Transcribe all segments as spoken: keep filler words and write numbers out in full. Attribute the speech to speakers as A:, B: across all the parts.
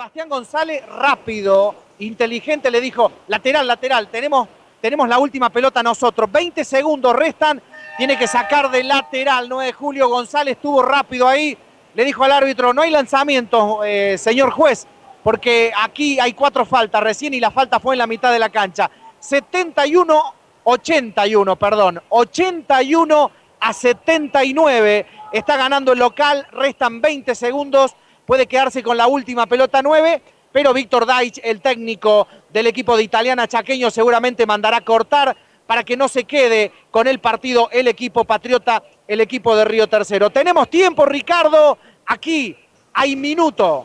A: Sebastián González, rápido, inteligente, le dijo, lateral, lateral, tenemos, tenemos la última pelota nosotros. veinte segundos restan, tiene que sacar de lateral, nueve de julio. González estuvo rápido ahí, le dijo al árbitro, no hay lanzamientos, eh, señor juez, porque aquí hay cuatro faltas recién y la falta fue en la mitad de la cancha. setenta y uno, ochenta y uno, perdón, ochenta y uno a setenta y nueve, está ganando el local, restan veinte segundos, puede quedarse con la última pelota nueve, pero Víctor Deitch, el técnico del equipo de Italiana Chaqueño, seguramente mandará a cortar para que no se quede con el partido el equipo patriota, el equipo de Río Tercero. Tenemos tiempo, Ricardo, aquí hay minuto.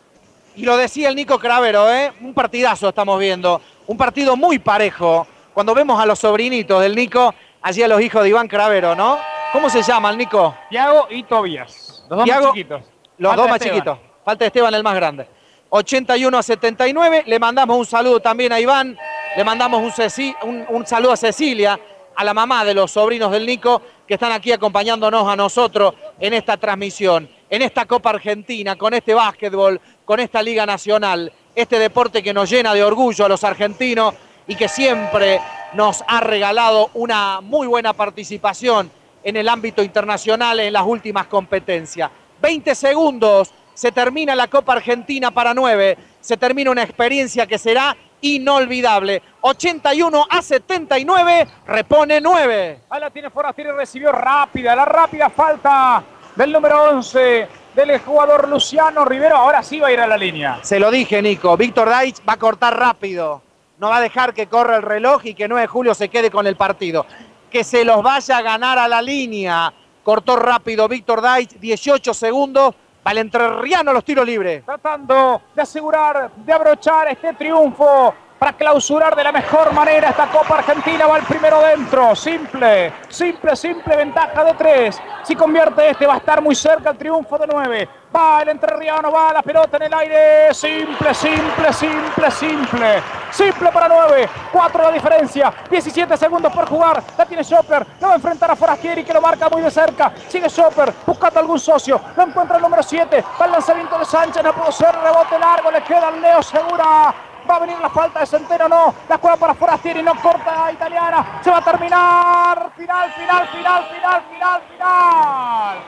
A: Y lo decía el Nico Cravero, ¿eh? Un partidazo estamos viendo, un partido muy parejo. Cuando vemos a los sobrinitos del Nico, allí a los hijos de Iván Cravero, ¿no? ¿Cómo se llaman, Nico?
B: Tiago y Tobías, los dos
A: Tiago,
B: más chiquitos.
A: Los
B: Falta
A: dos más
B: Esteban.
A: chiquitos. Falta Esteban, el más grande. ochenta y uno a setenta y nueve. Le mandamos un saludo también a Iván. Le mandamos un, Ceci, un, un saludo a Cecilia, a la mamá de los sobrinos del Nico, que están aquí acompañándonos a nosotros en esta transmisión, en esta Copa Argentina, con este básquetbol, con esta Liga Nacional, este deporte que nos llena de orgullo a los argentinos y que siempre nos ha regalado una muy buena participación en el ámbito internacional en las últimas competencias. veinte segundos, se termina la Copa Argentina para nueve, se termina una experiencia que será inolvidable. ochenta y uno a setenta y nueve, repone nueve.
B: Ahí la tiene Forastieri, recibió rápida, la rápida falta del número once, del jugador Luciano Rivero. Ahora sí va a ir a la línea.
A: Se lo dije, Nico, Víctor Deitch va a cortar rápido. No va a dejar que corra el reloj y que nueve de julio se quede con el partido. Que se los vaya a ganar a la línea. Cortó rápido Víctor Deitch, dieciocho segundos. Para el entrerriano los tiros libres.
B: Tratando de asegurar, de abrochar este triunfo para clausurar de la mejor manera esta Copa Argentina. Va el primero dentro, simple, simple, simple, ventaja de tres. Si convierte este va a estar muy cerca el triunfo de nueve. Va el entrerriano, va la pelota en el aire. Simple, simple, simple, simple. Simple para nueve. cuatro la diferencia. diecisiete segundos por jugar. La tiene Schopper. Lo va a enfrentar a Forastieri que lo marca muy de cerca. Sigue Schopper buscando algún socio. Lo encuentra el número siete. Va el lanzamiento de Sánchez. No pudo ser. Rebote largo. Le queda al Leo Segura. Va a venir la falta de Centeno, no. La juega para Forastieri, no corta Italiana. Se va a terminar. Final, final, final, final, final, final.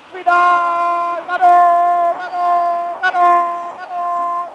B: Final. Ganó, ganó, ganó, ganó.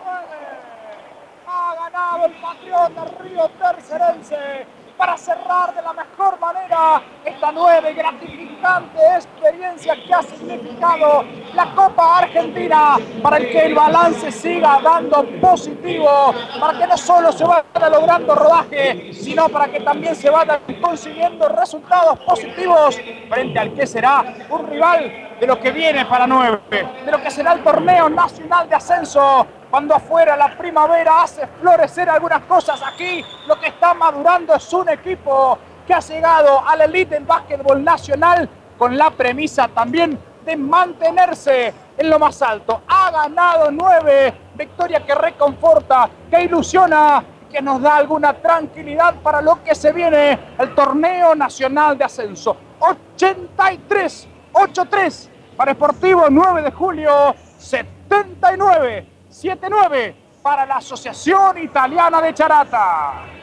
B: Ha ganado el Patriota Río Tercerense para cerrar de la mejor manera esta nueva y gratificante experiencia que ha significado la Copa Argentina, para el que el balance siga dando positivo, para que no solo se vaya logrando rodaje, sino para que también se vayan consiguiendo resultados positivos frente al que será un rival de lo que viene para nueve, de lo que será el torneo nacional de ascenso. Cuando afuera la primavera hace florecer algunas cosas, aquí lo que está madurando es un equipo que ha llegado a la elite del básquetbol nacional con la premisa también de mantenerse en lo más alto. Ha ganado nueve, victoria que reconforta, que ilusiona, que nos da alguna tranquilidad para lo que se viene, el torneo nacional de ascenso. ochenta y tres, ochenta y tres para Sportivo nueve de julio, setenta y nueve. siete nueve para la Asociación Italiana de Charata.